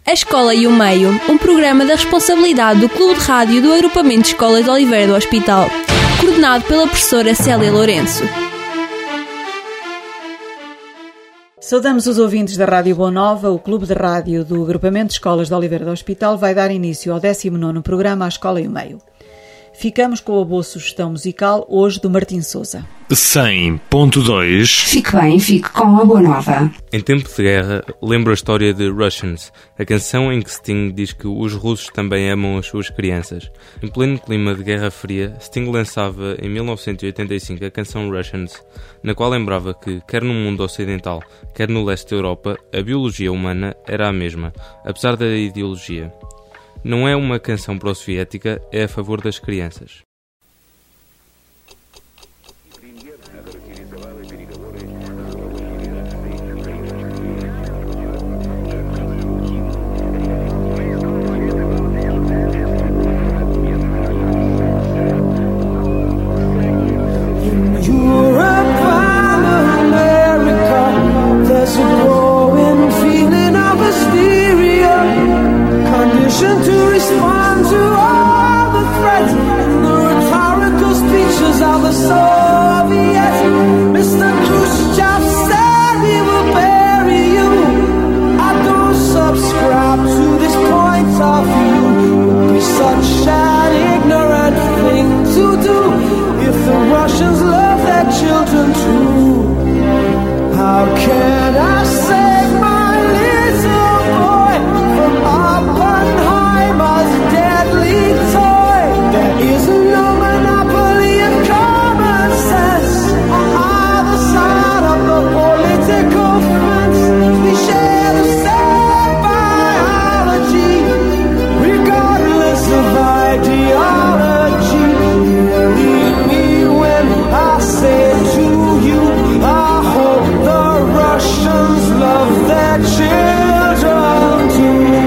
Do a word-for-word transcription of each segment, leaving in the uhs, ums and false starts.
A Escola e o Meio, um programa da responsabilidade do Clube de Rádio do Agrupamento de Escolas de Oliveira do Hospital, coordenado pela professora Célia Lourenço. Saudamos os ouvintes da Rádio Boa Nova. O Clube de Rádio do Agrupamento de Escolas de Oliveira do Hospital vai dar início ao décimo nono programa A Escola e o Meio. Ficamos com a boa sugestão musical, hoje do Martim Souza. cem ponto dois. Fique bem, fique com a Boa Nova. Em tempo de guerra, lembro a história de Russians, a canção em que Sting diz que os russos também amam as suas crianças. Em pleno clima de Guerra Fria, Sting lançava em mil novecentos e oitenta e cinco a canção Russians, na qual lembrava que, quer no mundo ocidental, quer no leste da Europa, a biologia humana era a mesma, apesar da ideologia. Não é uma canção pró-soviética, é a favor das crianças. To respond to all the threats and the rhetorical speeches of the Soviets. Mister Khrushchev said we will bury you. I don't subscribe to this point of view. It would be such an ignorant thing to do if the Russians love their children too. How can I save my little boy from Oppenheimer's deadly toy? There is no monopoly of common sense on either side of the political fence. We share the same biology, regardless of ideology. Believe me when I say to you, I hope the Russians love their children too.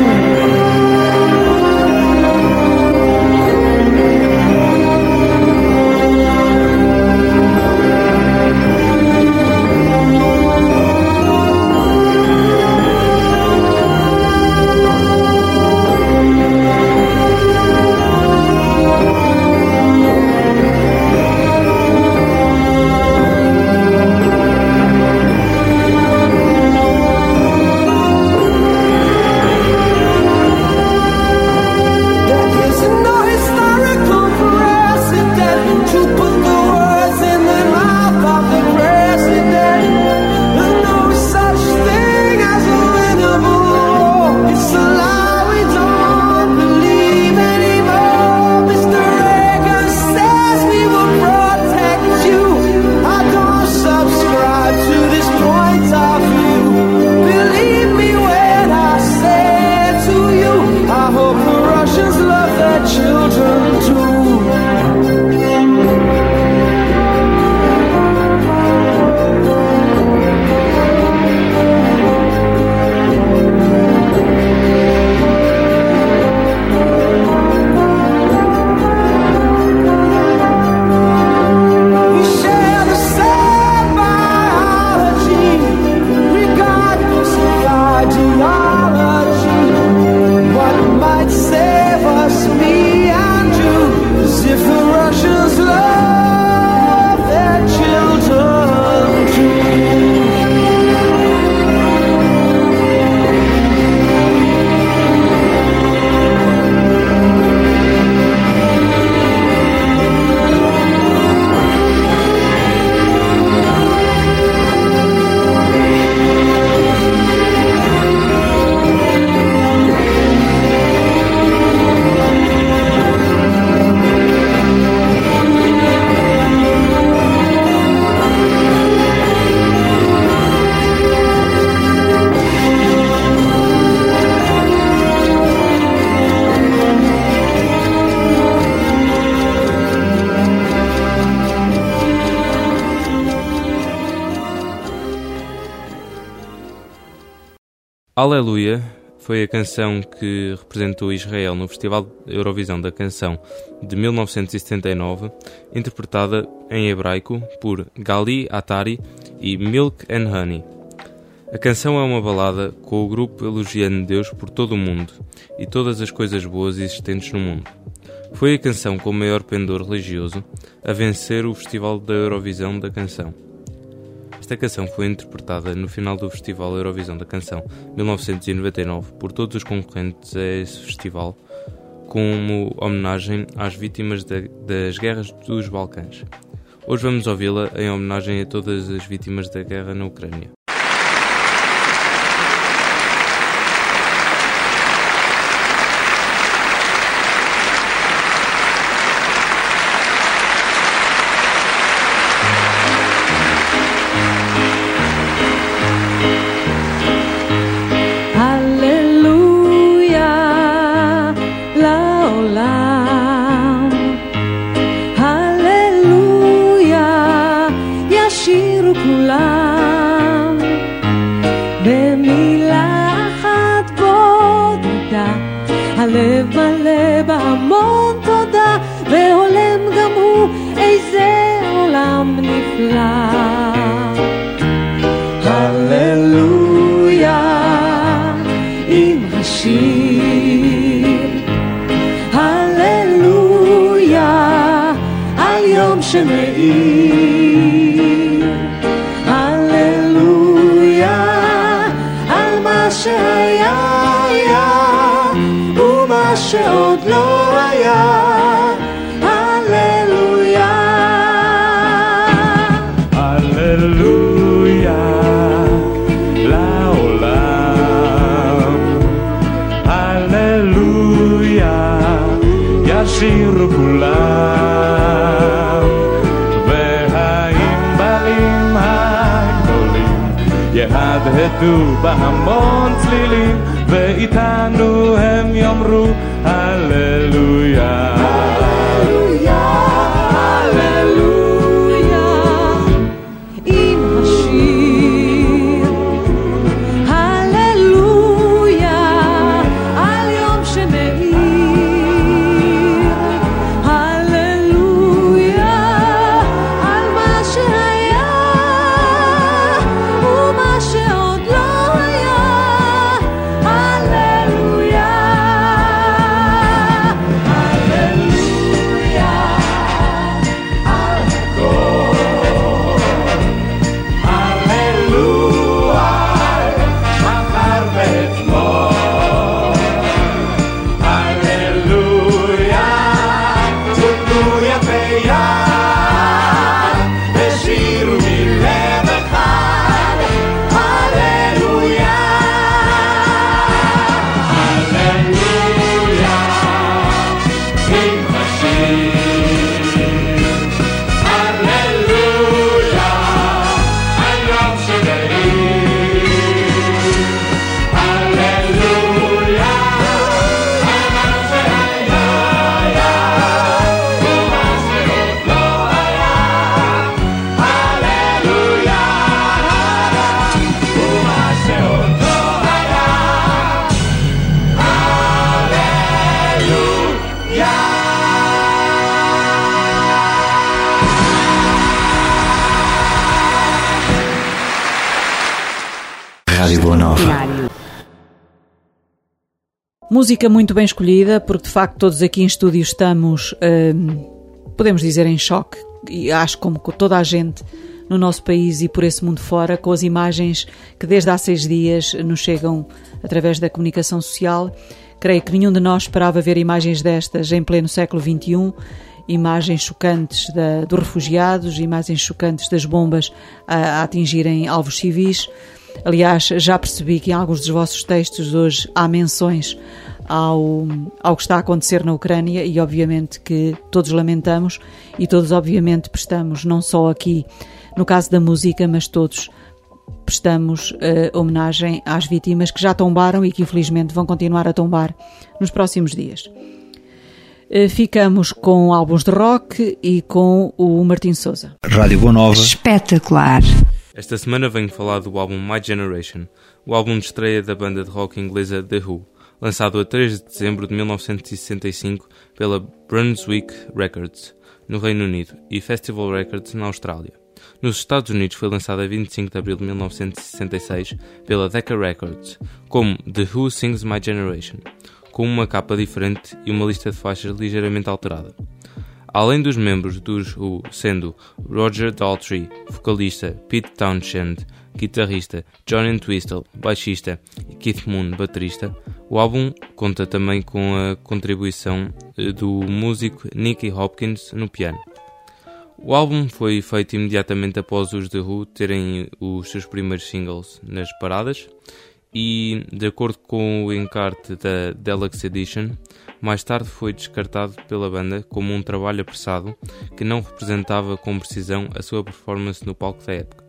Aleluia foi a canção que representou Israel no Festival Eurovisão da Canção de mil novecentos e setenta e nove, interpretada em hebraico por Gali Atari e Milk and Honey. A canção é uma balada com o grupo elogiando Deus por todo o mundo e todas as coisas boas existentes no mundo. Foi a canção com o maior pendor religioso a vencer o Festival da Eurovisão da Canção. Esta canção foi interpretada no final do Festival Eurovisão da Canção mil novecentos e noventa e nove por todos os concorrentes a esse festival, como homenagem às vítimas de, das guerras dos Balcãs. Hoje vamos ouvi-la em homenagem a todas as vítimas da guerra na Ucrânia. הלב מלא בהמון תודה, והולם גם הוא איזה עולם נפלא. הללויה עם השיר, הללויה על יום שמאיר, הללויה על מה שהיה ומה שעוד לא היה, הללויה. הללויה לעולם, הללויה ישירו כולם, והענבלים הגדולים יהדהדו בהמון צלילים, ואיתנו הם יאמרו הללויה, הללויה, הללויה עם השיר, הללויה על יום שמאיר, הללויה על מה שהיה ומה שעוד לא היה, Música muito bem escolhida, porque de facto todos aqui em estúdio estamos, hum, podemos dizer, em choque, e acho como toda a gente no nosso país e por esse mundo fora, com as imagens que desde há seis dias nos chegam através da comunicação social. Creio que nenhum de nós esperava ver imagens destas em pleno século vinte e um, imagens chocantes da, dos refugiados, imagens chocantes das bombas a, a atingirem alvos civis. Aliás, já percebi que em alguns dos vossos textos hoje há menções ao, ao que está a acontecer na Ucrânia e obviamente que todos lamentamos e todos obviamente prestamos, não só aqui no caso da música, mas todos prestamos uh, homenagem às vítimas que já tombaram e que infelizmente vão continuar a tombar nos próximos dias. Uh, ficamos com álbuns de rock e com o Martim Souza. Rádio Boa Nova. Espetacular. Esta semana venho falar do álbum My Generation, o álbum de estreia da banda de rock inglesa The Who, lançado a três de dezembro de mil novecentos e sessenta e cinco pela Brunswick Records, no Reino Unido, e Festival Records, na Austrália. Nos Estados Unidos foi lançada a vinte e cinco de abril de mil novecentos e sessenta e seis pela Decca Records, como The Who Sings My Generation, com uma capa diferente e uma lista de faixas ligeiramente alterada. Além dos membros dos Who, sendo Roger Daltrey, vocalista, Pete Townshend, guitarrista, John Entwistle, baixista e Keith Moon, baterista, o álbum conta também com a contribuição do músico Nicky Hopkins no piano. O álbum foi feito imediatamente após os The Who terem os seus primeiros singles nas paradas e, de acordo com o encarte da Deluxe Edition, mais tarde foi descartado pela banda como um trabalho apressado que não representava com precisão a sua performance no palco da época.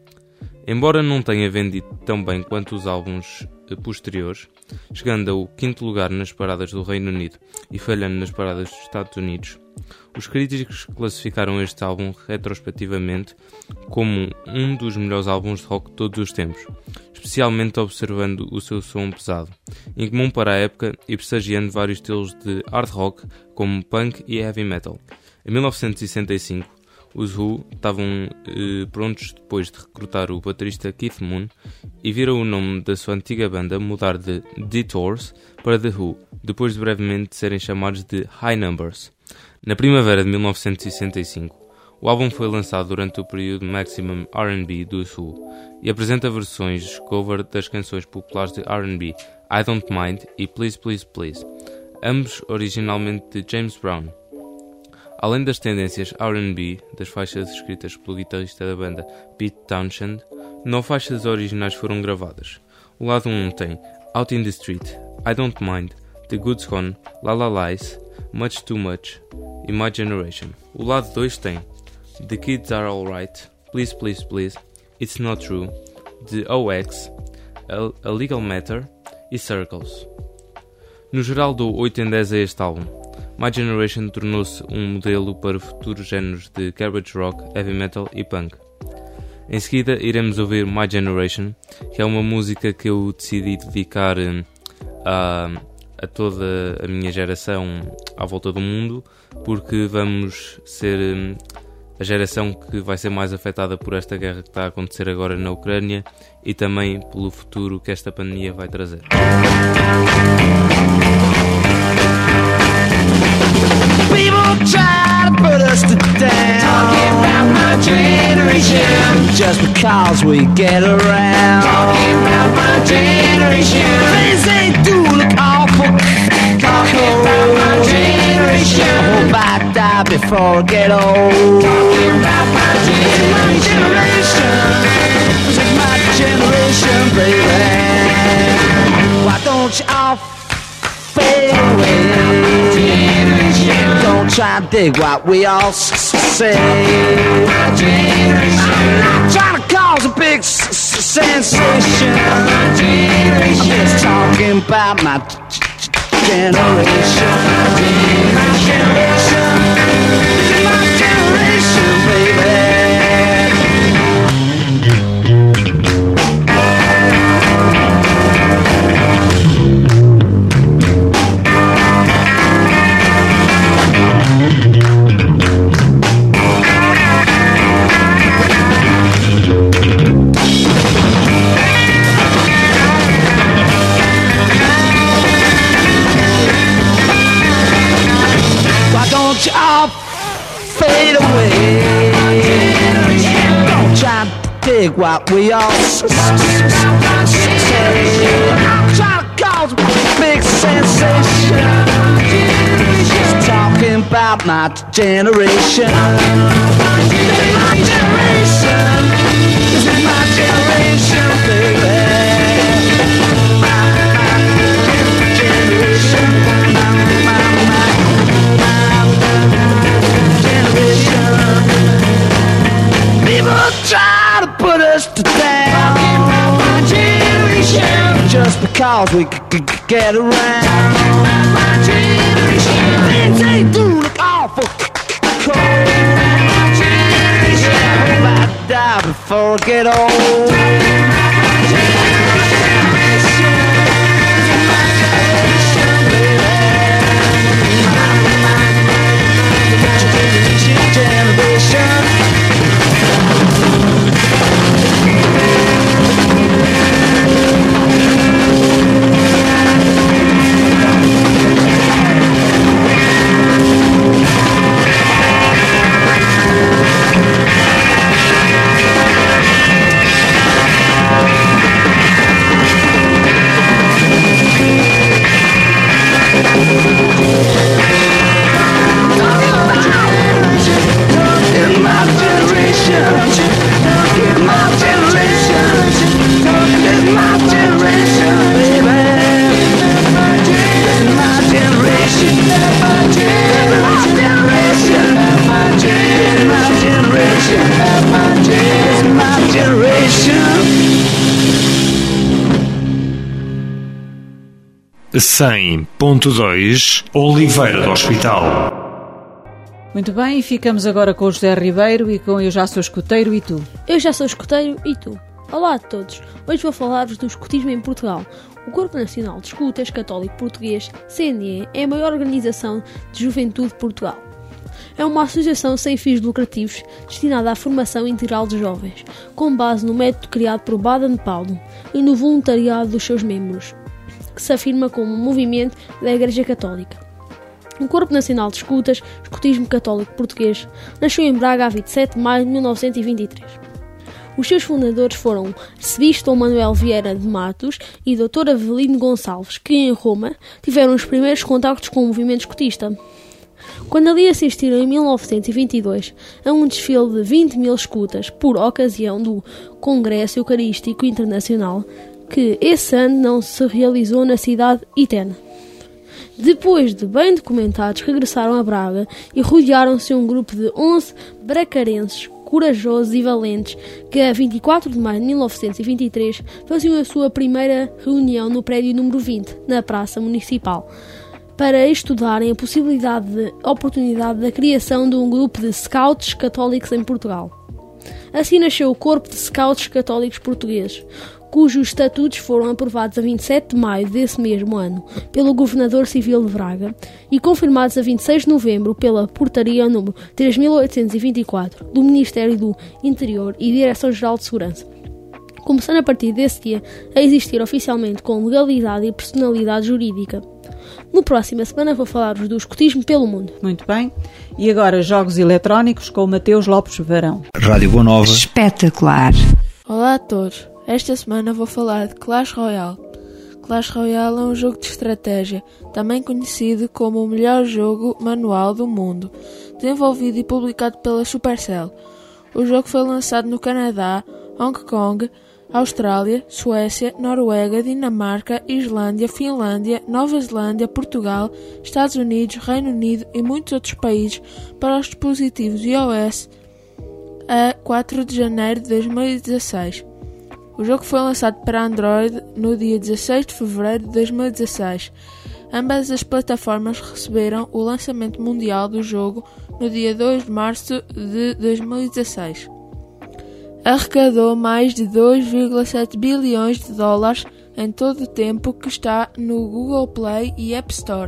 Embora não tenha vendido tão bem quanto os álbuns posteriores, chegando ao quinto lugar nas paradas do Reino Unido e falhando nas paradas dos Estados Unidos, os críticos classificaram este álbum retrospectivamente como um dos melhores álbuns de rock de todos os tempos, especialmente observando o seu som pesado, incomum para a época e prestigiando vários estilos de hard rock como punk e heavy metal. Em mil novecentos e sessenta e cinco, os Who estavam eh, prontos depois de recrutar o baterista Keith Moon e viram o nome da sua antiga banda mudar de Detours para The Who, depois de brevemente serem chamados de High Numbers. Na primavera de mil novecentos e sessenta e cinco, o álbum foi lançado durante o período Maximum R and B dos Who e apresenta versões de cover das canções populares de R and B I Don't Mind e Please Please Please, ambos originalmente de James Brown. Além das tendências R and B das faixas escritas pelo guitarrista da banda Pete Townshend, nove faixas originais foram gravadas. O lado um tem Out in the Street, I Don't Mind, The Goods Gone, La La Lies, Much Too Much e My Generation. O lado dois tem The Kids Are Alright, Please Please Please, It's Not True, The O X, A Legal Matter e Circles. No geral dou oito em dez a este álbum. My Generation tornou-se um modelo para futuros géneros de garbage rock, heavy metal e punk. Em seguida iremos ouvir My Generation, que é uma música que eu decidi dedicar a, a toda a minha geração à volta do mundo, porque vamos ser a geração que vai ser mais afetada por esta guerra que está a acontecer agora na Ucrânia e também pelo futuro que esta pandemia vai trazer. People try to put us to down, talking about my generation, just because we get around, talking about my generation, things they do look awful, talking about my generation, I hope I die before I get old, talking about my generation, this is my generation, baby, why don't you all fade away? Don't try to dig what we all say. I'm not trying to cause a big s- s- sensation. I'm just talking about my g- g- generation. My generation. This is my generation, baby. You all fade away. Don't try to dig what we all say. I'm trying to cause a big sensation. Just talking about my generation. This is my generation. This is my generation, baby. My, my generation. My, my, my. People try to put us to down, talking about my generation, just because we c- c- get around, talking about my generation, things they do look awful cold, my generation, I hope I die before I get old, my generation, my generation, baby, my, my, my generation. cem ponto dois Oliveira do Hospital. Muito bem, ficamos agora com o José Ribeiro e com Eu Já Sou Escoteiro e Tu. Eu já sou escoteiro e tu? Olá a todos, hoje vou falar-vos do escotismo em Portugal. O Corpo Nacional de Escutas Católico Português, C N E, é a maior organização de juventude de Portugal. É uma associação sem fins lucrativos destinada à formação integral de jovens, com base no método criado por Baden-Powell e no voluntariado dos seus membros, que se afirma como um movimento da Igreja Católica. O Corpo Nacional de Escutas, Escotismo Católico Português, nasceu em Braga a vinte e sete de maio de mil novecentos e vinte e três. Os seus fundadores foram Arcebispo Dom Manuel Vieira de Matos e doutor Avelino Gonçalves, que em Roma tiveram os primeiros contactos com o movimento escotista. Quando ali assistiram em mil novecentos e vinte e dois a um desfile de vinte mil escutas por ocasião do Congresso Eucarístico Internacional, que esse ano não se realizou na cidade Itena. Depois de bem documentados, regressaram a Braga e rodearam-se um grupo de onze bracarenses corajosos e valentes que, a vinte e quatro de maio de mil novecentos e vinte e três, faziam a sua primeira reunião no prédio número vinte, na Praça Municipal, para estudarem a possibilidade de oportunidade da criação de um grupo de scouts católicos em Portugal. Assim nasceu o Corpo de Scouts Católicos Portugueses, cujos estatutos foram aprovados a vinte e sete de maio desse mesmo ano pelo Governador Civil de Braga e confirmados a vinte e seis de novembro pela Portaria número três mil oitocentos e vinte e quatro do Ministério do Interior e Direção-Geral de Segurança, começando a partir desse dia a existir oficialmente com legalidade e personalidade jurídica. No próxima semana vou falar-vos do escotismo pelo mundo. Muito bem. E agora jogos eletrónicos com o Mateus Lopes Varão. Rádio Boa Nova. Espetacular. Olá a todos. Esta semana vou falar de Clash Royale. Clash Royale é um jogo de estratégia, também conhecido como o melhor jogo manual do mundo, desenvolvido e publicado pela Supercell. O jogo foi lançado no Canadá, Hong Kong, Austrália, Suécia, Noruega, Dinamarca, Islândia, Finlândia, Nova Zelândia, Portugal, Estados Unidos, Reino Unido e muitos outros países para os dispositivos iOS a quatro de janeiro de dois mil e dezasseis. O jogo foi lançado para Android no dia dezasseis de fevereiro de dois mil e dezasseis. Ambas as plataformas receberam o lançamento mundial do jogo no dia dois de março de dois mil e dezasseis. Arrecadou mais de dois vírgula sete bilhões de dólares em todo o tempo que está no Google Play e App Store.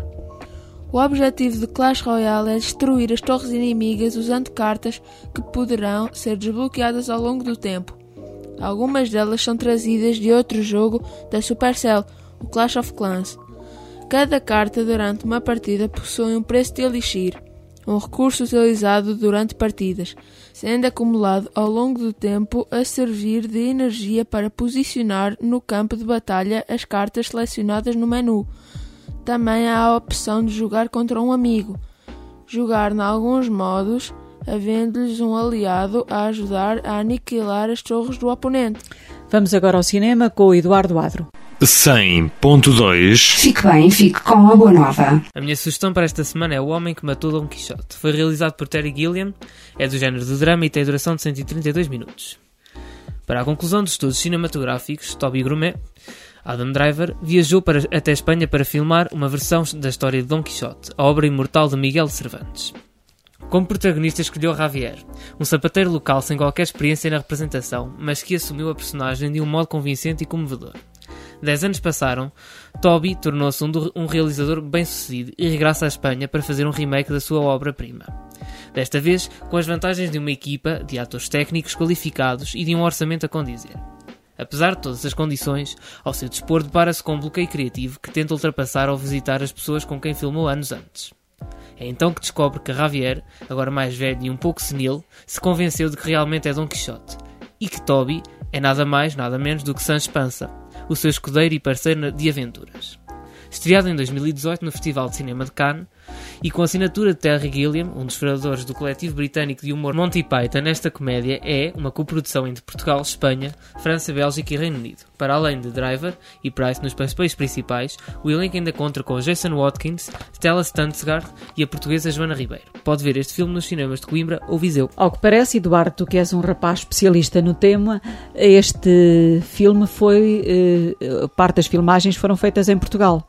O objetivo de Clash Royale é destruir as torres inimigas usando cartas que poderão ser desbloqueadas ao longo do tempo. Algumas delas são trazidas de outro jogo da Supercell, o Clash of Clans. Cada carta durante uma partida possui um preço de elixir, um recurso utilizado durante partidas, sendo acumulado ao longo do tempo a servir de energia para posicionar no campo de batalha as cartas selecionadas no menu. Também há a opção de jogar contra um amigo, jogar em alguns modos, havendo-lhes um aliado a ajudar a aniquilar as torres do oponente. Vamos agora ao cinema com o Eduardo Adro. cem ponto dois. Fique bem, fique com a boa nova. A minha sugestão para esta semana é O Homem que Matou Dom Quixote. Foi realizado por Terry Gilliam, é do género de drama e tem duração de cento e trinta e dois minutos. Para a conclusão dos estudos cinematográficos, Toby Grumet, Adam Driver, viajou para, até Espanha para filmar uma versão da história de Dom Quixote, a obra imortal de Miguel de Cervantes. Como protagonista escolheu Javier, um sapateiro local sem qualquer experiência na representação, mas que assumiu a personagem de um modo convincente e comovedor. Dez anos passaram, Toby tornou-se um, do, um realizador bem-sucedido e regressa à Espanha para fazer um remake da sua obra-prima. Desta vez, com as vantagens de uma equipa de atores técnicos qualificados e de um orçamento a condizer. Apesar de todas as condições, ao seu dispor depara-se com um bloqueio criativo que tenta ultrapassar ao visitar as pessoas com quem filmou anos antes. É então que descobre que Javier, agora mais velho e um pouco senil, se convenceu de que realmente é Dom Quixote, e que Toby é nada mais, nada menos do que Sancho Panza, o seu escudeiro e parceiro de aventuras. Estreado em dois mil e dezoito no Festival de Cinema de Cannes, e com a assinatura de Terry Gilliam, um dos fundadores do coletivo britânico de humor Monty Python, esta comédia é uma coprodução entre Portugal, Espanha, França, Bélgica e Reino Unido. Para além de Driver e Price nos papéis principais, o elenco ainda conta com Jason Watkins, Stella Skarsgård e a portuguesa Joana Ribeiro. Pode ver este filme nos cinemas de Coimbra ou Viseu. Ao que parece, Eduardo, tu que és um rapaz especialista no tema, este filme foi... Eh, parte das filmagens foram feitas em Portugal.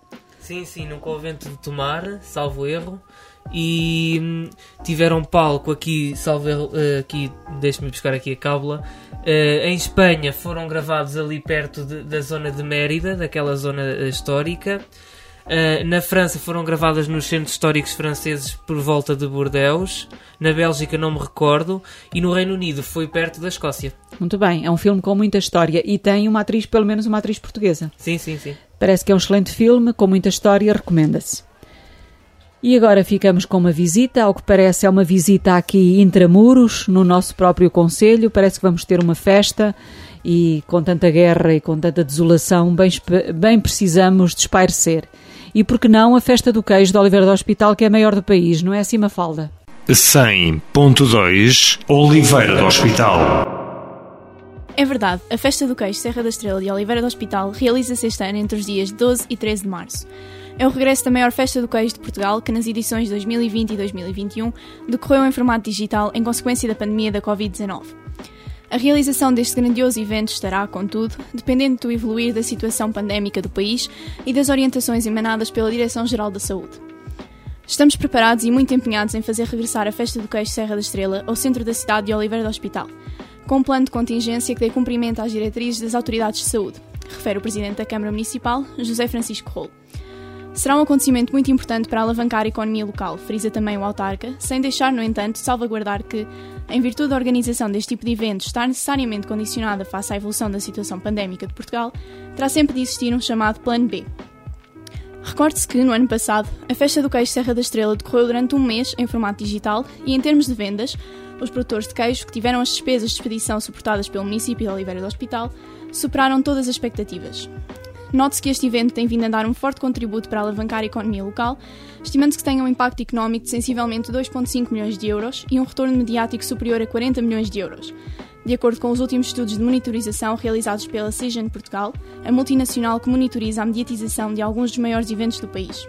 Sim, sim, no convento de Tomar, salvo erro. E hum, tiveram palco aqui, salvo erro, uh, aqui, deixe-me buscar aqui a cábula. Uh, em Espanha foram gravados ali perto de, da zona de Mérida, daquela zona uh, histórica. Uh, na França foram gravadas nos centros históricos franceses por volta de Bordeaux. Na Bélgica não me recordo. E no Reino Unido foi perto da Escócia. Muito bem, é um filme com muita história e tem uma atriz, pelo menos uma atriz portuguesa. Sim, sim, sim. Parece que é um excelente filme, com muita história, recomenda-se. E agora ficamos com uma visita, ao que parece é uma visita aqui intramuros, no nosso próprio concelho. Parece que vamos ter uma festa e com tanta guerra e com tanta desolação, bem, bem precisamos de espairecer. E por que não a festa do queijo de Oliveira do Hospital, que é a maior do país, não é assim, Mafalda? cem ponto dois Oliveira do Hospital. É verdade, a Festa do Queijo Serra da Estrela de Oliveira do Hospital realiza-se este ano entre os dias doze e treze de março. É o regresso da maior festa do queijo de Portugal, que nas edições de dois mil e vinte e dois mil e vinte e um decorreu em formato digital em consequência da pandemia da covid dezanove. A realização deste grandioso evento estará, contudo, dependente do evoluir da situação pandémica do país e das orientações emanadas pela Direção-Geral da Saúde. Estamos preparados e muito empenhados em fazer regressar a Festa do Queijo Serra da Estrela ao centro da cidade de Oliveira do Hospital, com um plano de contingência que dê cumprimento às diretrizes das autoridades de saúde, refere o Presidente da Câmara Municipal, José Francisco Rolo. Será um acontecimento muito importante para alavancar a economia local, frisa também o autarca, sem deixar, no entanto, salvaguardar que, em virtude da organização deste tipo de eventos estar necessariamente condicionada face à evolução da situação pandémica de Portugal, terá sempre de existir um chamado Plano B. Recorde-se que, no ano passado, a Festa do Queijo Serra da Estrela decorreu durante um mês em formato digital e, em termos de vendas, os produtores de queijo, que tiveram as despesas de expedição suportadas pelo município de Oliveira do Hospital, superaram todas as expectativas. Note-se que este evento tem vindo a dar um forte contributo para alavancar a economia local, estimando-se que tenha um impacto económico de sensivelmente dois vírgula cinco milhões de euros e um retorno mediático superior a quarenta milhões de euros, de acordo com os últimos estudos de monitorização realizados pela Cision Portugal, a multinacional que monitoriza a mediatização de alguns dos maiores eventos do país.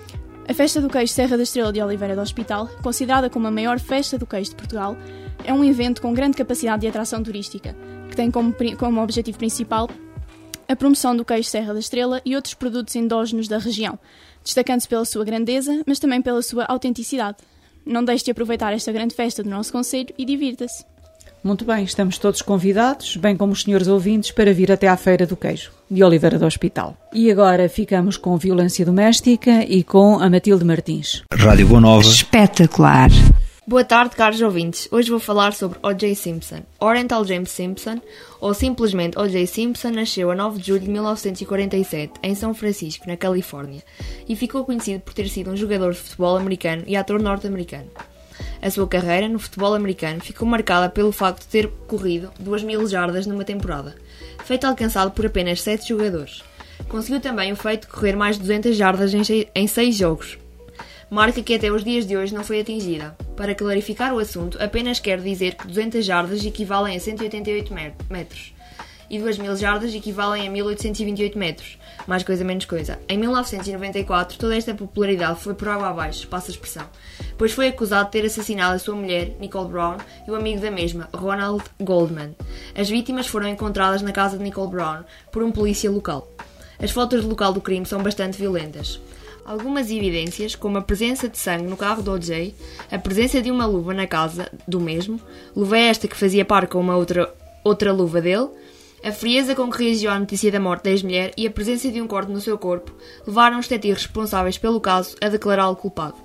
A Festa do Queijo Serra da Estrela de Oliveira do Hospital, considerada como a maior festa do queijo de Portugal, é um evento com grande capacidade de atração turística, que tem como, como objetivo principal a promoção do queijo Serra da Estrela e outros produtos endógenos da região, destacando-se pela sua grandeza, mas também pela sua autenticidade. Não deixe de aproveitar esta grande festa do nosso concelho e divirta-se. Muito bem, estamos todos convidados, bem como os senhores ouvintes, para vir até à Feira do Queijo, de Oliveira do Hospital. E agora ficamos com violência doméstica e com a Matilde Martins. Rádio Boa Nova. Espetacular. Boa tarde, caros ouvintes. Hoje vou falar sobre O J Simpson. Orenthal James Simpson, ou simplesmente O J Simpson, nasceu a nove de julho de mil novecentos e quarenta e sete, em São Francisco, na Califórnia, e ficou conhecido por ter sido um jogador de futebol americano e ator norte-americano. A sua carreira no futebol americano ficou marcada pelo facto de ter corrido duas mil jardas numa temporada, feito alcançado por apenas sete jogadores. Conseguiu também o feito de correr mais de duzentas jardas em seis jogos, marca que até os dias de hoje não foi atingida. Para clarificar o assunto, apenas quero dizer que duzentas jardas equivalem a cento e oitenta e oito metros e duas mil jardas equivalem a mil oitocentos e vinte e oito metros. Mais coisa menos coisa. Em mil novecentos e noventa e quatro, toda esta popularidade foi por água abaixo, passa a expressão, pois foi acusado de ter assassinado a sua mulher, Nicole Brown, e o amigo da mesma, Ronald Goldman. As vítimas foram encontradas na casa de Nicole Brown por um polícia local. As fotos do local do crime são bastante violentas. Algumas evidências, como a presença de sangue no carro do O J, a presença de uma luva na casa do mesmo, luva esta que fazia par com uma outra, outra luva dele, a frieza com que reagiu à notícia da morte da ex-mulher e a presença de um corte no seu corpo levaram os detetives responsáveis pelo caso a declará-lo culpado.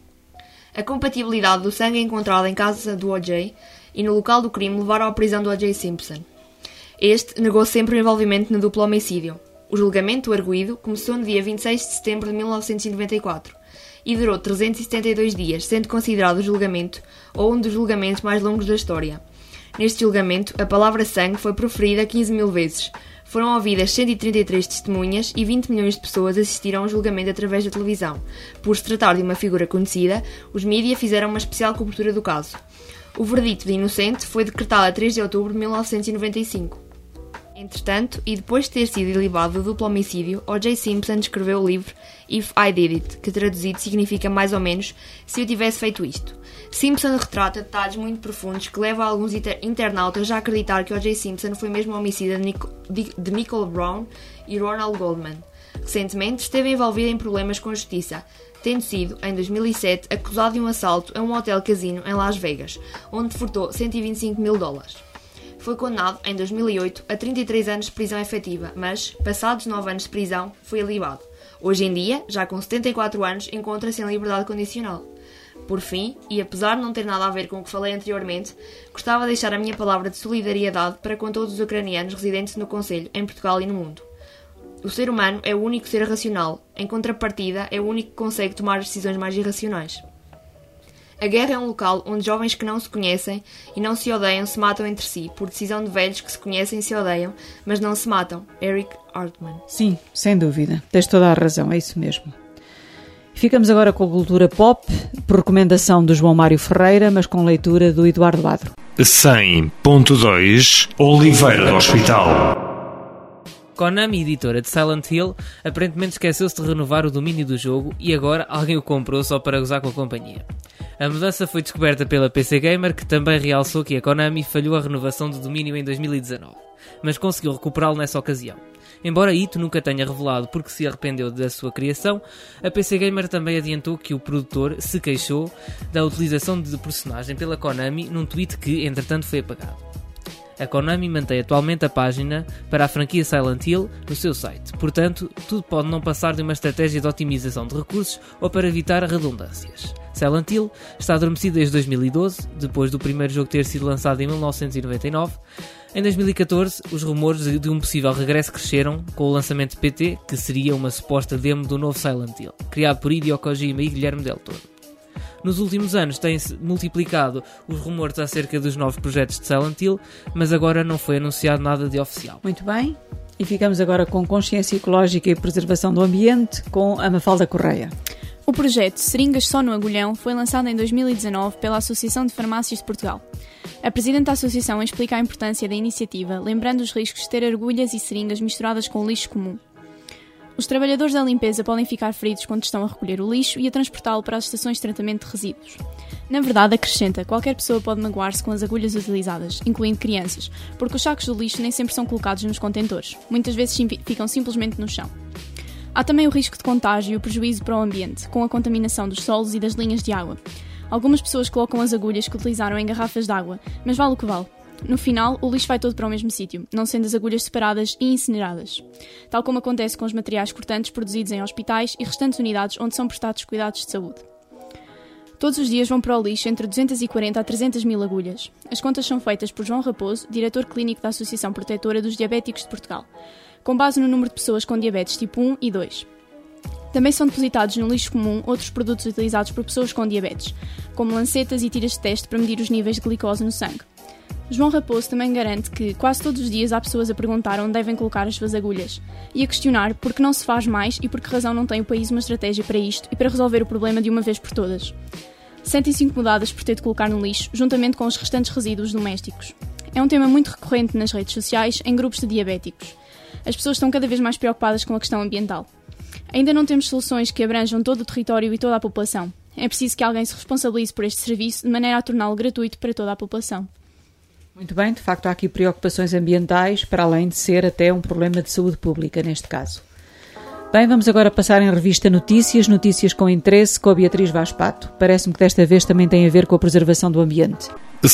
A compatibilidade do sangue encontrado em casa do O J e no local do crime levaram à prisão do O J Simpson. Este negou sempre o envolvimento no duplo homicídio. O julgamento arguido começou no dia vinte e seis de setembro de mil novecentos e noventa e quatro e durou trezentos e setenta e dois dias, sendo considerado o julgamento ou um dos julgamentos mais longos da história. Neste julgamento, a palavra sangue foi proferida quinze mil vezes. Foram ouvidas cento e trinta e três testemunhas e vinte milhões de pessoas assistiram ao julgamento através da televisão. Por se tratar de uma figura conhecida, os mídia fizeram uma especial cobertura do caso. O verdito de inocente foi decretado a três de outubro de mil novecentos e noventa e cinco. Entretanto, e depois de ter sido ilibado do duplo homicídio, O J Simpson escreveu o livro If I Did It, que traduzido significa mais ou menos se eu tivesse feito isto. Simpson retrata detalhes muito profundos que levam alguns internautas a acreditar que O J Simpson foi mesmo o homicida de, Nic- de Nicole Brown e Ronald Goldman. Recentemente esteve envolvido em problemas com a justiça, tendo sido, em dois mil e sete, acusado de um assalto a um hotel-casino em Las Vegas, onde furtou cento e vinte e cinco mil dólares. Foi condenado, em dois mil e oito, a trinta e três anos de prisão efetiva, mas, passados nove anos de prisão, foi alibado. Hoje em dia, já com setenta e quatro anos, encontra-se em liberdade condicional. Por fim, e apesar de não ter nada a ver com o que falei anteriormente, gostava de deixar a minha palavra de solidariedade para com todos os ucranianos residentes no Conselho, em Portugal e no mundo. O ser humano é o único ser racional, em contrapartida é o único que consegue tomar as decisões mais irracionais. A guerra é um local onde jovens que não se conhecem e não se odeiam se matam entre si, por decisão de velhos que se conhecem e se odeiam, mas não se matam. Eric Hartman. Sim, sem dúvida. Tens toda a razão, é isso mesmo. Ficamos agora com a cultura pop, por recomendação do João Mário Ferreira, mas com leitura do Eduardo Badro. cem ponto dois Oliveira do Hospital. Konami, editora de Silent Hill, aparentemente esqueceu-se de renovar o domínio do jogo e agora alguém o comprou só para gozar com a companhia. A mudança foi descoberta pela P C Gamer, que também realçou que a Konami falhou a renovação do domínio em dois mil e dezanove, mas conseguiu recuperá-lo nessa ocasião. Embora Ito nunca tenha revelado porque se arrependeu da sua criação, a P C Gamer também adiantou que o produtor se queixou da utilização de personagem pela Konami num tweet que, entretanto, foi apagado. A Konami mantém atualmente a página para a franquia Silent Hill no seu site, portanto, tudo pode não passar de uma estratégia de otimização de recursos ou para evitar redundâncias. Silent Hill está adormecido desde dois mil e doze, depois do primeiro jogo ter sido lançado em mil novecentos e noventa e nove. Em dois mil e catorze, os rumores de um possível regresso cresceram com o lançamento de P T, que seria uma suposta demo do novo Silent Hill, criado por Hideo Kojima e Guilherme Del Toro. Nos últimos anos têm-se multiplicado os rumores acerca dos novos projetos de Silent Hill, mas agora não foi anunciado nada de oficial. Muito bem, e ficamos agora com consciência ecológica e preservação do ambiente com a Mafalda Correia. O projeto Seringas Só no Agulhão foi lançado em dois mil e dezanove pela Associação de Farmácias de Portugal. A Presidente da Associação explica a importância da iniciativa, lembrando os riscos de ter agulhas e seringas misturadas com lixo comum. Os trabalhadores da limpeza podem ficar feridos quando estão a recolher o lixo e a transportá-lo para as estações de tratamento de resíduos. Na verdade, acrescenta, qualquer pessoa pode magoar-se com as agulhas utilizadas, incluindo crianças, porque os sacos do lixo nem sempre são colocados nos contentores. Muitas vezes sim, ficam simplesmente no chão. Há também o risco de contágio e o prejuízo para o ambiente, com a contaminação dos solos e das linhas de água. Algumas pessoas colocam as agulhas que utilizaram em garrafas de água, mas vale o que vale. No final, o lixo vai todo para o mesmo sítio, não sendo as agulhas separadas e incineradas. Tal como acontece com os materiais cortantes produzidos em hospitais e restantes unidades onde são prestados cuidados de saúde. Todos os dias vão para o lixo entre duzentas e quarenta a trezentas mil agulhas. As contas são feitas por João Raposo, diretor clínico da Associação Protetora dos Diabéticos de Portugal, com base no número de pessoas com diabetes tipo um e dois. Também são depositados no lixo comum outros produtos utilizados por pessoas com diabetes, como lancetas e tiras de teste para medir os níveis de glicose no sangue. João Raposo também garante que quase todos os dias há pessoas a perguntar onde devem colocar as suas agulhas e a questionar por que não se faz mais e por que razão não tem o país uma estratégia para isto e para resolver o problema de uma vez por todas. Sentem-se incomodadas por ter de colocar no lixo, juntamente com os restantes resíduos domésticos. É um tema muito recorrente nas redes sociais em grupos de diabéticos. As pessoas estão cada vez mais preocupadas com a questão ambiental. Ainda não temos soluções que abranjam todo o território e toda a população. É preciso que alguém se responsabilize por este serviço de maneira a torná-lo gratuito para toda a população. Muito bem, de facto há aqui preocupações ambientais, para além de ser até um problema de saúde pública neste caso. Bem, vamos agora passar em revista notícias, notícias com interesse com a Beatriz Vaz Pato. Parece-me que desta vez também tem a ver com a preservação do ambiente.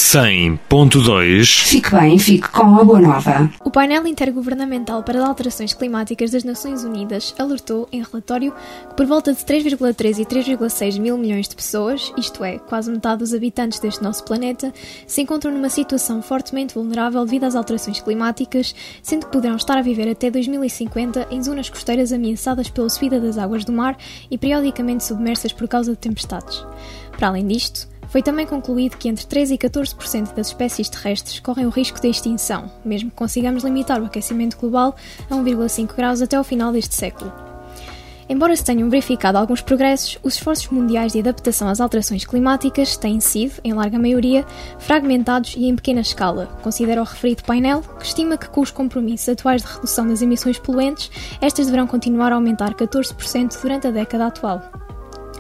cem ponto dois Fique bem, fique com a boa nova. O painel intergovernamental para as alterações climáticas das Nações Unidas alertou em relatório que por volta de três vírgula três e três vírgula seis mil milhões de pessoas, isto é, quase metade dos habitantes deste nosso planeta, se encontram numa situação fortemente vulnerável devido às alterações climáticas, sendo que poderão estar a viver até dois mil e cinquenta em zonas costeiras ameaçadas pela subida das águas do mar e periodicamente submersas por causa de tempestades. Para além disto, foi também concluído que entre treze e catorze por cento das espécies terrestres correm o risco de extinção, mesmo que consigamos limitar o aquecimento global a um vírgula cinco graus até ao final deste século. Embora se tenham verificado alguns progressos, os esforços mundiais de adaptação às alterações climáticas têm sido, em larga maioria, fragmentados e em pequena escala, considera o referido painel, que estima que com os compromissos atuais de redução das emissões poluentes, estas deverão continuar a aumentar catorze por cento durante a década atual.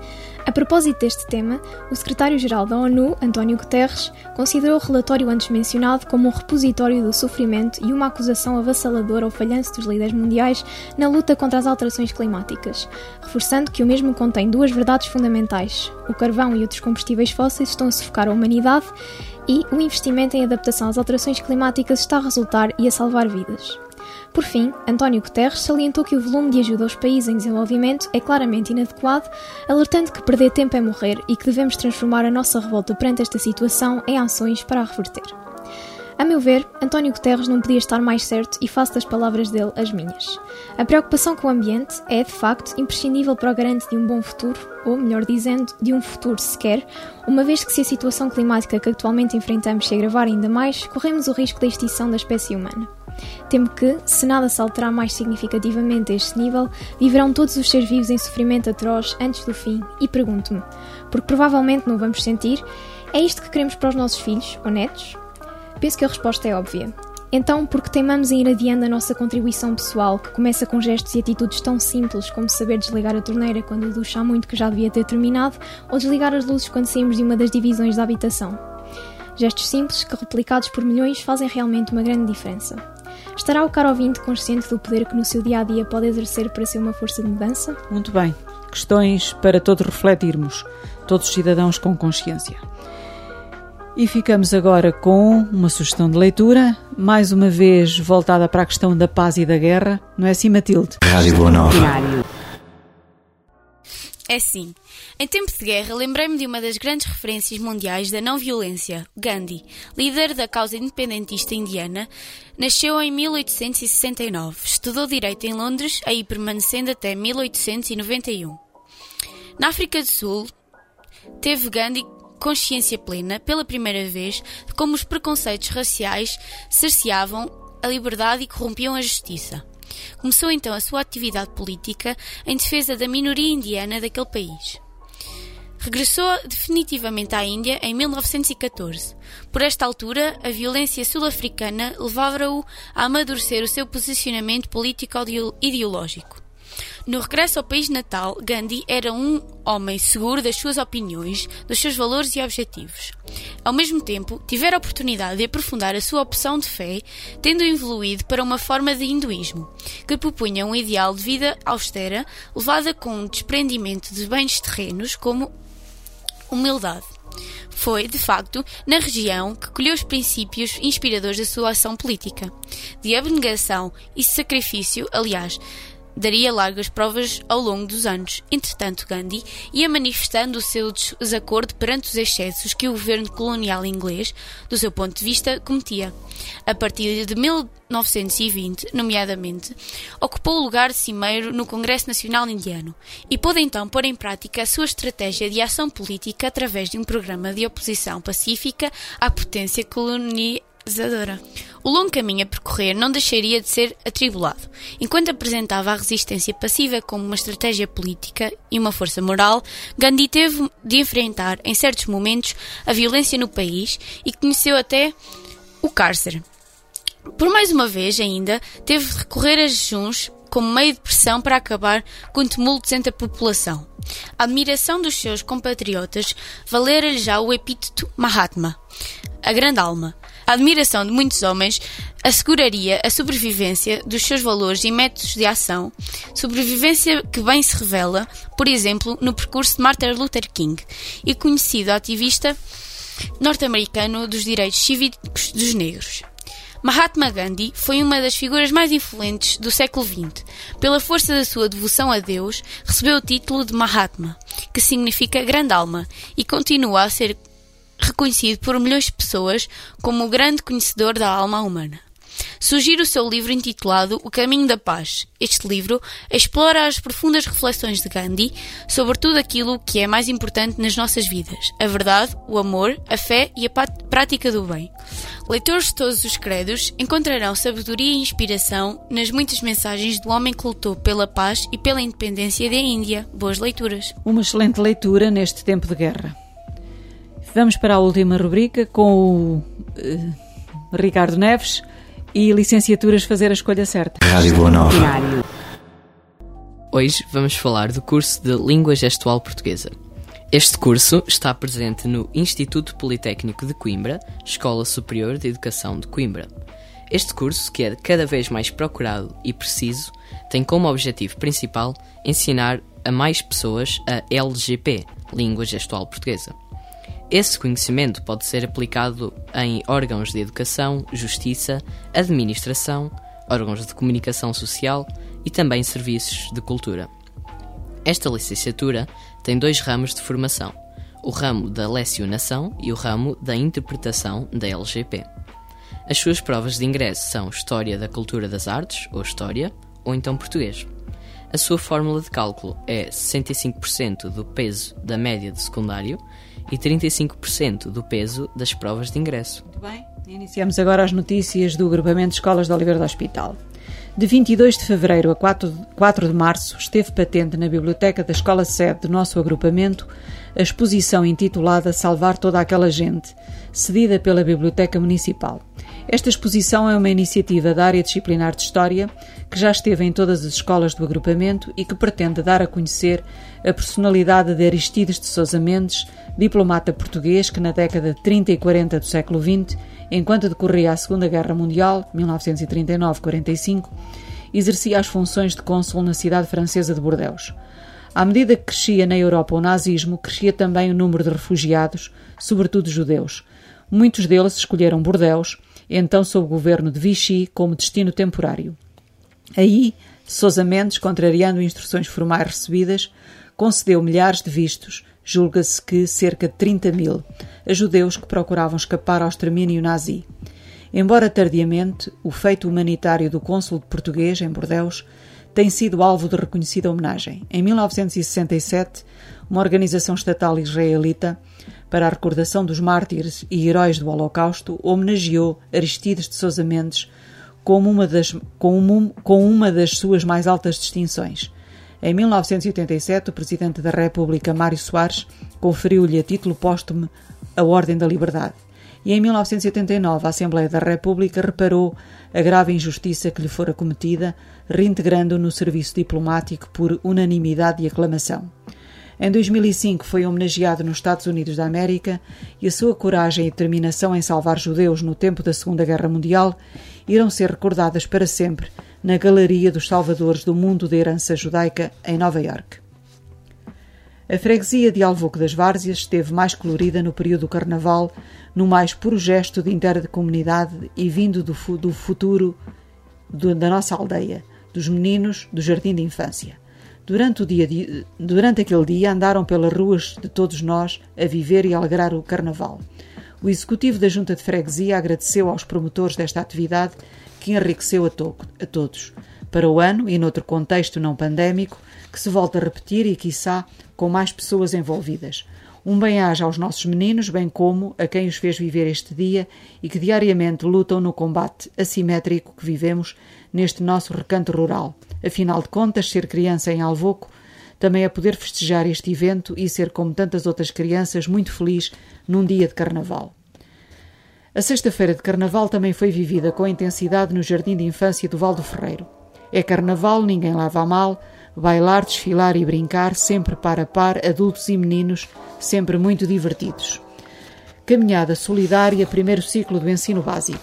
A propósito deste tema, o secretário-geral da ONU, António Guterres, considerou o relatório antes mencionado como um repositório do sofrimento e uma acusação avassaladora ao falhanço dos líderes mundiais na luta contra as alterações climáticas, reforçando que o mesmo contém duas verdades fundamentais: o carvão e outros combustíveis fósseis estão a sufocar a humanidade e o investimento em adaptação às alterações climáticas está a resultar e a salvar vidas. Por fim, António Guterres salientou que o volume de ajuda aos países em desenvolvimento é claramente inadequado, alertando que perder tempo é morrer e que devemos transformar a nossa revolta perante esta situação em ações para a reverter. A meu ver, António Guterres não podia estar mais certo e faço das palavras dele as minhas. A preocupação com o ambiente é, de facto, imprescindível para o garante de um bom futuro, ou, melhor dizendo, de um futuro sequer, uma vez que se a situação climática que atualmente enfrentamos se agravar ainda mais, corremos o risco da extinção da espécie humana. Temo que, se nada se alterar mais significativamente a este nível, viverão todos os seres vivos em sofrimento atroz antes do fim, e pergunto-me, porque provavelmente não o vamos sentir, é isto que queremos para os nossos filhos ou netos? Penso que a resposta é óbvia. Então, porque teimamos em ir adiando a nossa contribuição pessoal, que começa com gestos e atitudes tão simples como saber desligar a torneira quando o duche há muito que já devia ter terminado, ou desligar as luzes quando saímos de uma das divisões da habitação. Gestos simples que, replicados por milhões, fazem realmente uma grande diferença. Estará o caro ouvinte consciente do poder que no seu dia-a-dia pode exercer para ser uma força de mudança? Muito bem. Questões para todos refletirmos, todos os cidadãos com consciência. E ficamos agora com uma sugestão de leitura, mais uma vez voltada para a questão da paz e da guerra. Não é assim, Matilde? Rádio Boa Nova. É sim. Em tempo de guerra, lembrei-me de uma das grandes referências mundiais da não-violência, Gandhi, líder da causa independentista indiana. Nasceu em mil oitocentos e sessenta e nove, estudou Direito em Londres, aí permanecendo até mil oitocentos e noventa e um. Na África do Sul, teve Gandhi consciência plena, pela primeira vez, de como os preconceitos raciais cerceavam a liberdade e corrompiam a justiça. Começou então a sua atividade política em defesa da minoria indiana daquele país. Regressou definitivamente à Índia em mil novecentos e catorze. Por esta altura, a violência sul-africana levava-o a amadurecer o seu posicionamento político-ideológico. No regresso ao país natal, Gandhi era um homem seguro das suas opiniões, dos seus valores e objetivos. Ao mesmo tempo, tivera a oportunidade de aprofundar a sua opção de fé, tendo evoluído para uma forma de hinduísmo, que propunha um ideal de vida austera, levada com um desprendimento de bens terrenos como humildade. Foi, de facto, na região que colheu os princípios inspiradores da sua ação política, de abnegação e sacrifício, aliás, daria largas provas ao longo dos anos. Entretanto, Gandhi ia manifestando o seu desacordo perante os excessos que o governo colonial inglês, do seu ponto de vista, cometia. A partir de mil novecentos e vinte, nomeadamente, ocupou o lugar de cimeiro no Congresso Nacional Indiano e pôde então pôr em prática a sua estratégia de ação política através de um programa de oposição pacífica à potência colonizadora. O longo caminho a percorrer não deixaria de ser atribulado. Enquanto apresentava a resistência passiva como uma estratégia política e uma força moral, Gandhi teve de enfrentar, em certos momentos, a violência no país e conheceu até o cárcere. Por mais uma vez, ainda, teve de recorrer a jejuns como meio de pressão para acabar com tumultos entre a população. A admiração dos seus compatriotas valera-lhe já o epíteto Mahatma, a grande alma. A admiração de muitos homens asseguraria a sobrevivência dos seus valores e métodos de ação, sobrevivência que bem se revela, por exemplo, no percurso de Martin Luther King, e conhecido ativista norte-americano dos direitos cívicos dos negros. Mahatma Gandhi foi uma das figuras mais influentes do século vinte. Pela força da sua devoção a Deus, recebeu o título de Mahatma, que significa grande alma, e continua a ser reconhecido por milhões de pessoas como o grande conhecedor da alma humana. Sugiro o seu livro intitulado O Caminho da Paz. Este livro explora as profundas reflexões de Gandhi sobre tudo aquilo que é mais importante nas nossas vidas: a verdade, o amor, a fé e a prática do bem. Leitores de todos os credos encontrarão sabedoria e inspiração nas muitas mensagens do homem que lutou pela paz e pela independência da Índia. Boas leituras. Uma excelente leitura neste tempo de guerra. Vamos para a última rubrica com o uh, Ricardo Neves e licenciaturas fazer a escolha certa. Rádio Boa Nova. Hoje vamos falar do curso de Língua Gestual Portuguesa. Este curso está presente no Instituto Politécnico de Coimbra, Escola Superior de Educação de Coimbra. Este curso, que é cada vez mais procurado e preciso, tem como objetivo principal ensinar a mais pessoas a L G P, Língua Gestual Portuguesa. Esse conhecimento pode ser aplicado em órgãos de educação, justiça, administração, órgãos de comunicação social e também serviços de cultura. Esta licenciatura tem dois ramos de formação, o ramo da lecionação e o ramo da interpretação da L G P. As suas provas de ingresso são História da Cultura das Artes, ou História, ou então Português. A sua fórmula de cálculo é sessenta e cinco por cento do peso da média de secundário e trinta e cinco por cento do peso das provas de ingresso. Muito bem, iniciamos agora as notícias do Agrupamento de Escolas de Oliveira do Hospital. De vinte e dois de fevereiro a quatro de março esteve patente na biblioteca da escola sede do nosso agrupamento a exposição intitulada Salvar Toda Aquela Gente, cedida pela Biblioteca Municipal. Esta exposição é uma iniciativa da área disciplinar de História que já esteve em todas as escolas do agrupamento e que pretende dar a conhecer a personalidade de Aristides de Sousa Mendes, diplomata português que na década de trinta e quarenta do século vinte, enquanto decorria a Segunda Guerra Mundial, mil novecentos e trinta e nove a quarenta e cinco, exercia as funções de cônsul na cidade francesa de Bordeus. À medida que crescia na Europa o nazismo, crescia também o número de refugiados, sobretudo judeus. Muitos deles escolheram Bordeus, então sob o governo de Vichy, como destino temporário. Aí, Sousa Mendes, contrariando instruções formais recebidas, concedeu milhares de vistos, julga-se que cerca de trinta mil, a judeus que procuravam escapar ao extermínio nazi. Embora tardiamente, o feito humanitário do cônsul português em Bordeus tem sido alvo de reconhecida homenagem. Em mil novecentos e sessenta e sete, uma organização estatal israelita, para a recordação dos mártires e heróis do Holocausto, homenageou Aristides de Sousa Mendes como uma das, com uma, com uma das suas mais altas distinções. Em mil novecentos e oitenta e sete, o Presidente da República, Mário Soares, conferiu-lhe a título póstumo a Ordem da Liberdade. E em mil novecentos e oitenta e nove, a Assembleia da República reparou a grave injustiça que lhe fora cometida, reintegrando-o no serviço diplomático por unanimidade e aclamação. Em dois mil e cinco foi homenageado nos Estados Unidos da América e a sua coragem e determinação em salvar judeus no tempo da Segunda Guerra Mundial irão ser recordadas para sempre na Galeria dos Salvadores do Mundo da Herança Judaica em Nova Iorque. A freguesia de Alvoco das Várzeas esteve mais colorida no período do Carnaval, no mais puro gesto de intercomunidade e vindo do, fu- do futuro do, da nossa aldeia, dos meninos do Jardim de Infância. Durante, o dia de, durante aquele dia andaram pelas ruas de todos nós a viver e a alegrar o Carnaval. O executivo da Junta de Freguesia agradeceu aos promotores desta atividade que enriqueceu a, to- a todos. Para o ano, e noutro contexto não pandémico, que se volta a repetir e, quiçá, com mais pessoas envolvidas. Um bem-aja aos nossos meninos, bem como a quem os fez viver este dia e que diariamente lutam no combate assimétrico que vivemos neste nosso recanto rural. Afinal de contas, ser criança em Alvoco também é poder festejar este evento e ser, como tantas outras crianças, muito feliz num dia de Carnaval. A sexta-feira de Carnaval também foi vivida com intensidade no Jardim de Infância do Val do Ferreiro. É Carnaval, ninguém leva a mal, bailar, desfilar e brincar, sempre par a par, adultos e meninos, sempre muito divertidos. Caminhada solidária, primeiro ciclo do ensino básico.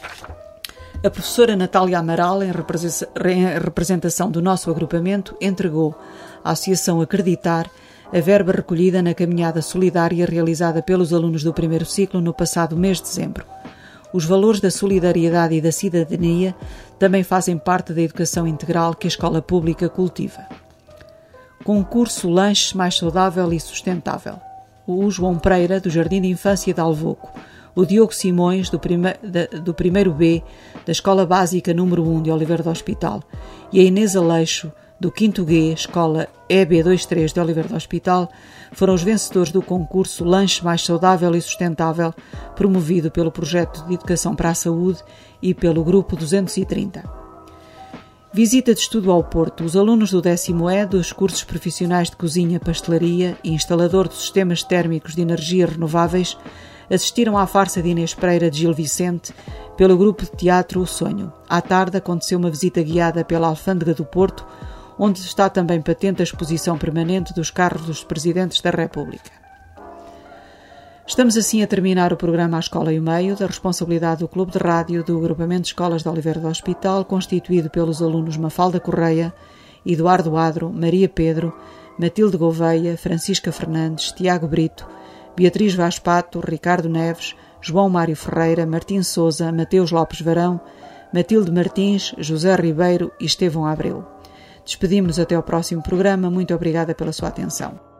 A professora Natália Amaral, em representação do nosso agrupamento, entregou à Associação Acreditar a verba recolhida na caminhada solidária realizada pelos alunos do primeiro ciclo no passado mês de dezembro. Os valores da solidariedade e da cidadania também fazem parte da educação integral que a escola pública cultiva. Concurso Lanches Mais Saudável e Sustentável. O João Pereira, do Jardim de Infância de Alvoco, o Diogo Simões, do, prime... do primeiro B, da Escola Básica número um de Oliveira do Hospital, e a Inês Aleixo, do quinto G, Escola E B vinte e três de Oliveira do Hospital, foram os vencedores do concurso Lanche Mais Saudável e Sustentável, promovido pelo Projeto de Educação para a Saúde e pelo Grupo duzentos e trinta. Visita de estudo ao Porto. Os alunos do décimo E dos cursos profissionais de cozinha, pastelaria e instalador de sistemas térmicos de energias renováveis assistiram à farsa de Inês Pereira de Gil Vicente pelo grupo de teatro O Sonho. À tarde aconteceu uma visita guiada pela Alfândega do Porto, onde está também patente a exposição permanente dos carros dos Presidentes da República. Estamos assim a terminar o programa A Escola e o Meio, da responsabilidade do Clube de Rádio do Agrupamento de Escolas de Oliveira do Hospital, constituído pelos alunos Mafalda Correia, Eduardo Adro, Maria Pedro, Matilde Gouveia, Francisca Fernandes, Tiago Brito, Beatriz Vaz Pato, Ricardo Neves, João Mário Ferreira, Martim Sousa, Mateus Lopes Varão, Matilde Martins, José Ribeiro e Estevão Abreu. Despedimos-nos até ao próximo programa. Muito obrigada pela sua atenção.